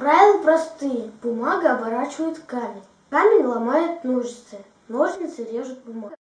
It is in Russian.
Правила простые. Бумага оборачивает камень. Камень ломает ножницы. Ножницы режут бумагу.